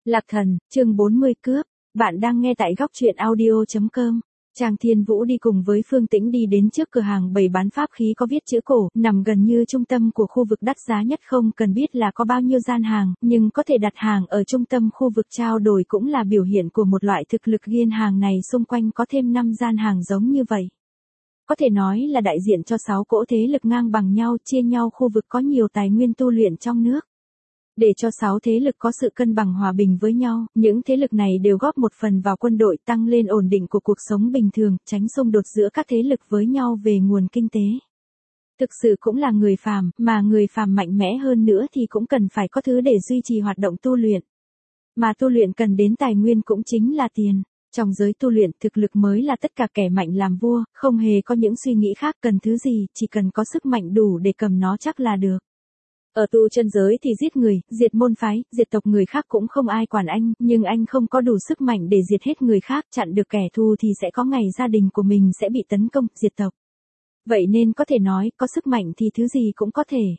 Lạc Thần, chương 40 cướp. Bạn đang nghe tại góc truyện audio.com. Trang Thiên Vũ đi cùng với Phương Tĩnh đi đến trước cửa hàng bày bán pháp khí có viết chữ cổ, nằm gần như trung tâm của khu vực đắt giá nhất, không cần biết là có bao nhiêu gian hàng, nhưng có thể đặt hàng ở trung tâm khu vực trao đổi cũng là biểu hiện của một loại thực lực. Gian hàng này xung quanh có thêm 5 gian hàng giống như vậy. Có thể nói là đại diện cho 6 cỗ thế lực ngang bằng nhau, chia nhau khu vực có nhiều tài nguyên tu luyện trong nước. Để cho 6 thế lực có sự cân bằng hòa bình với nhau, những thế lực này đều góp một phần vào quân đội, tăng lên ổn định của cuộc sống bình thường, tránh xung đột giữa các thế lực với nhau về nguồn kinh tế. Thực sự cũng là người phàm, mà người phàm mạnh mẽ hơn nữa thì cũng cần phải có thứ để duy trì hoạt động tu luyện. Mà tu luyện cần đến tài nguyên cũng chính là tiền. Trong giới tu luyện, thực lực mới là tất cả, kẻ mạnh làm vua, không hề có những suy nghĩ khác cần thứ gì, chỉ cần có sức mạnh đủ để cầm nó chắc là được. Ở tu chân giới thì giết người, diệt môn phái, diệt tộc người khác cũng không ai quản anh, nhưng anh không có đủ sức mạnh để diệt hết người khác, chặn được kẻ thù thì sẽ có ngày gia đình của mình sẽ bị tấn công, diệt tộc. Vậy nên có thể nói, có sức mạnh thì thứ gì cũng có thể.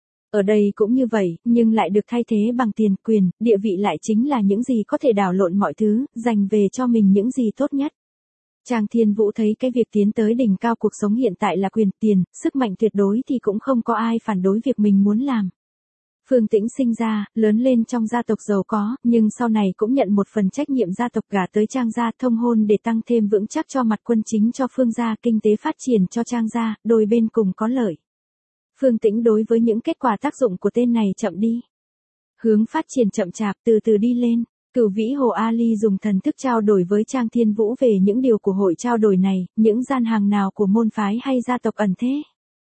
Ở đây cũng như vậy, nhưng lại được thay thế bằng tiền, quyền, địa vị lại chính là những gì có thể đảo lộn mọi thứ, dành về cho mình những gì tốt nhất. Trang Thiên Vũ thấy cái việc tiến tới đỉnh cao cuộc sống hiện tại là quyền, tiền, sức mạnh tuyệt đối thì cũng không có ai phản đối việc mình muốn làm. Phương Tĩnh sinh ra, lớn lên trong gia tộc giàu có, nhưng sau này cũng nhận một phần trách nhiệm gia tộc, gả tới Trang gia, thông hôn để tăng thêm vững chắc cho mặt quân chính cho Phương gia, kinh tế phát triển cho Trang gia, đôi bên cùng có lợi. Phương Tĩnh đối với những kết quả tác dụng của tên này chậm đi. Hướng phát triển chậm chạp, từ từ đi lên. Cửu Vĩ Hồ Ali dùng thần thức trao đổi với Trang Thiên Vũ về những điều của hội trao đổi này, những gian hàng nào của môn phái hay gia tộc ẩn thế.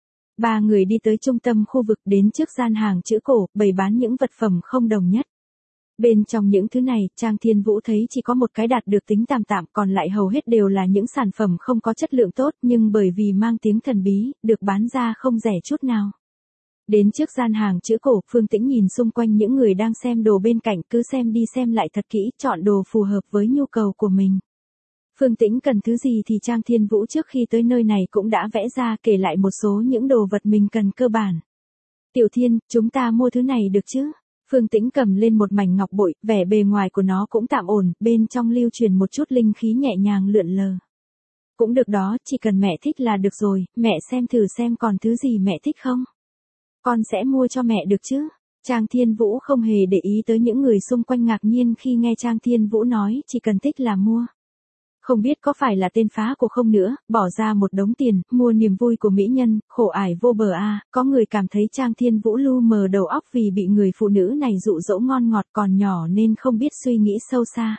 Ba người đi tới trung tâm khu vực, đến trước gian hàng chữ cổ, bày bán những vật phẩm không đồng nhất. Bên trong những thứ này, Trang Thiên Vũ thấy chỉ có một cái đạt được tính tạm tạm, còn lại hầu hết đều là những sản phẩm không có chất lượng tốt, nhưng bởi vì mang tiếng thần bí, được bán ra không rẻ chút nào. Đến trước gian hàng chữ cổ, Phương Tĩnh nhìn xung quanh những người đang xem đồ bên cạnh, cứ xem đi xem lại thật kỹ, chọn đồ phù hợp với nhu cầu của mình. Phương Tĩnh cần thứ gì thì Trang Thiên Vũ trước khi tới nơi này cũng đã vẽ ra, kể lại một số những đồ vật mình cần cơ bản. Tiểu Thiên, chúng ta mua thứ này được chứ? Phương Tĩnh cầm lên một mảnh ngọc bội, vẻ bề ngoài của nó cũng tạm ổn, bên trong lưu truyền một chút linh khí nhẹ nhàng lượn lờ. Cũng được đó, chỉ cần mẹ thích là được rồi, mẹ xem thử xem còn thứ gì mẹ thích không? Con sẽ mua cho mẹ được chứ? Trang Thiên Vũ không hề để ý tới những người xung quanh ngạc nhiên khi nghe Trang Thiên Vũ nói chỉ cần thích là mua. Không biết có phải là tên phá của không nữa, bỏ ra một đống tiền, mua niềm vui của mỹ nhân, khổ ải vô bờ a. Có người cảm thấy Trang Thiên Vũ lu mờ đầu óc vì bị người phụ nữ này dụ dỗ ngon ngọt, còn nhỏ nên không biết suy nghĩ sâu xa.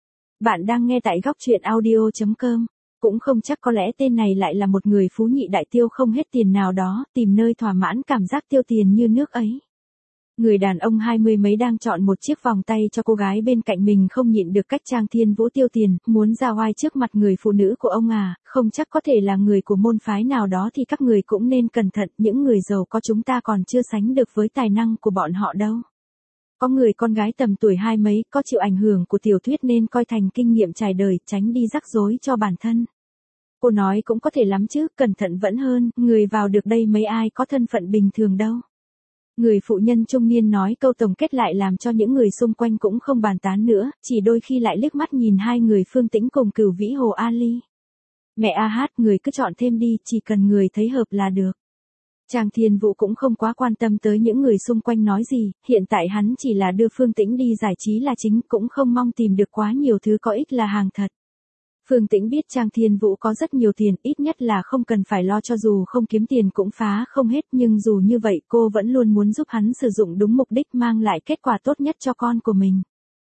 Bạn đang nghe tại góc truyện audio.com. Cũng không chắc, có lẽ tên này lại là một người phú nhị đại tiêu không hết tiền nào đó, tìm nơi thỏa mãn cảm giác tiêu tiền như nước ấy. Người đàn ông 20 mấy đang chọn một chiếc vòng tay cho cô gái bên cạnh mình, không nhịn được cách Trang Thiên Vũ tiêu tiền, muốn ra oai trước mặt người phụ nữ của ông à, không chắc có thể là người của môn phái nào đó thì các người cũng nên cẩn thận, những người giàu có chúng ta còn chưa sánh được với tài năng của bọn họ đâu. Có người con gái tầm tuổi 20 mấy, có chịu ảnh hưởng của tiểu thuyết nên coi thành kinh nghiệm trải đời, tránh đi rắc rối cho bản thân. Cô nói cũng có thể lắm chứ, cẩn thận vẫn hơn, người vào được đây mấy ai có thân phận bình thường đâu. Người phụ nhân trung niên nói câu tổng kết lại làm cho những người xung quanh cũng không bàn tán nữa, chỉ đôi khi lại liếc mắt nhìn hai người Phương Tĩnh cùng Cửu Vĩ Hồ Ali. Mẹ a hát, người cứ chọn thêm đi, chỉ cần người thấy hợp là được. Trang Thiên Vũ cũng không quá quan tâm tới những người xung quanh nói gì, hiện tại hắn chỉ là đưa Phương Tĩnh đi giải trí là chính, cũng không mong tìm được quá nhiều thứ có ích là hàng thật. Phương Tĩnh biết Trang Thiên Vũ có rất nhiều tiền, ít nhất là không cần phải lo cho dù không kiếm tiền cũng phá không hết, nhưng dù như vậy cô vẫn luôn muốn giúp hắn sử dụng đúng mục đích, mang lại kết quả tốt nhất cho con của mình.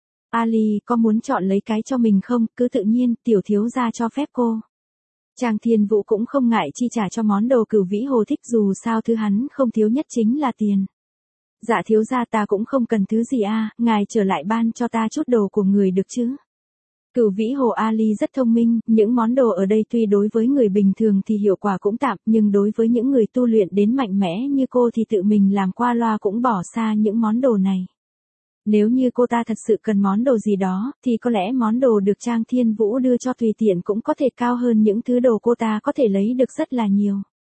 Ali, có muốn chọn lấy cái cho mình không? Cứ tự nhiên, tiểu thiếu gia cho phép cô. Trang Thiên Vũ cũng không ngại chi trả cho món đồ Cửu Vĩ Hồ thích, dù sao thứ hắn không thiếu nhất chính là tiền. Dạ thiếu gia, ta cũng không cần thứ gì a, ngài trở lại ban cho ta chút đồ của người được chứ? Cửu Vĩ Hồ Ali rất thông minh, những món đồ ở đây tuy đối với người bình thường thì hiệu quả cũng tạm, nhưng đối với những người tu luyện đến mạnh mẽ như cô thì tự mình làm qua loa cũng bỏ xa những món đồ này. Nếu như cô ta thật sự cần món đồ gì đó, thì có lẽ món đồ được Trang Thiên Vũ đưa cho tùy tiện cũng có thể cao hơn những thứ đồ cô ta có thể lấy được rất là nhiều.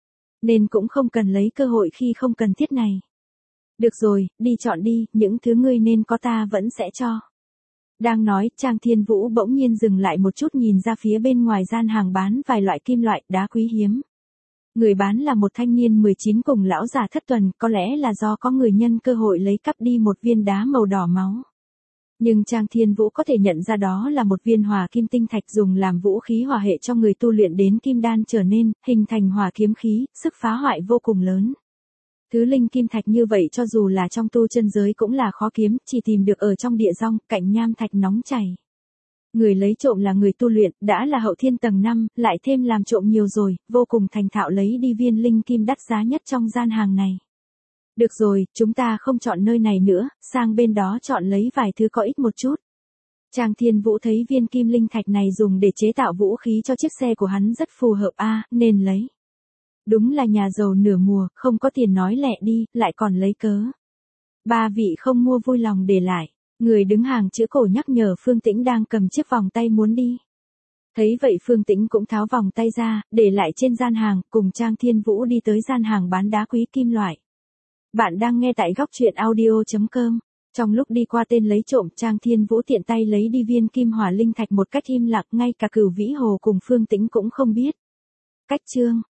Nên cũng không cần lấy cơ hội khi không cần thiết này. Được rồi, đi chọn đi, những thứ ngươi nên có ta vẫn sẽ cho. Đang nói, Trang Thiên Vũ bỗng nhiên dừng lại một chút nhìn ra phía bên ngoài gian hàng bán vài loại kim loại đá quý hiếm. Người bán là một thanh niên 19 cùng lão già thất tuần, có lẽ là do có người nhân cơ hội lấy cắp đi một viên đá màu đỏ máu. Nhưng Trang Thiên Vũ có thể nhận ra đó là một viên hỏa kim tinh thạch dùng làm vũ khí hỏa hệ cho người tu luyện đến kim đan trở nên, hình thành hỏa kiếm khí, sức phá hoại vô cùng lớn. Thứ linh kim thạch như vậy cho dù là trong tu chân giới cũng là khó kiếm, chỉ tìm được ở trong địa dong, cạnh nham thạch nóng chảy. Người lấy trộm là người tu luyện, đã là hậu thiên tầng 5, lại thêm làm trộm nhiều rồi, vô cùng thành thạo lấy đi viên linh kim đắt giá nhất trong gian hàng này. Được rồi, chúng ta không chọn nơi này nữa, sang bên đó chọn lấy vài thứ có ích một chút. Trang Thiên Vũ thấy viên kim linh thạch này dùng để chế tạo vũ khí cho chiếc xe của hắn rất phù hợp nên lấy. Đúng là nhà giàu nửa mùa, không có tiền nói lẹ đi, lại còn lấy cớ. Ba vị không mua vui lòng để lại. Người đứng hàng chữ cổ nhắc nhở Phương Tĩnh đang cầm chiếc vòng tay muốn đi. Thấy vậy Phương Tĩnh cũng tháo vòng tay ra, để lại trên gian hàng, cùng Trang Thiên Vũ đi tới gian hàng bán đá quý kim loại. Bạn đang nghe tại góc truyện audio.com. Trong lúc đi qua tên lấy trộm, Trang Thiên Vũ tiện tay lấy đi viên kim hỏa linh thạch một cách im lặng, ngay cả Cửu Vĩ Hồ cùng Phương Tĩnh cũng không biết. Cách chương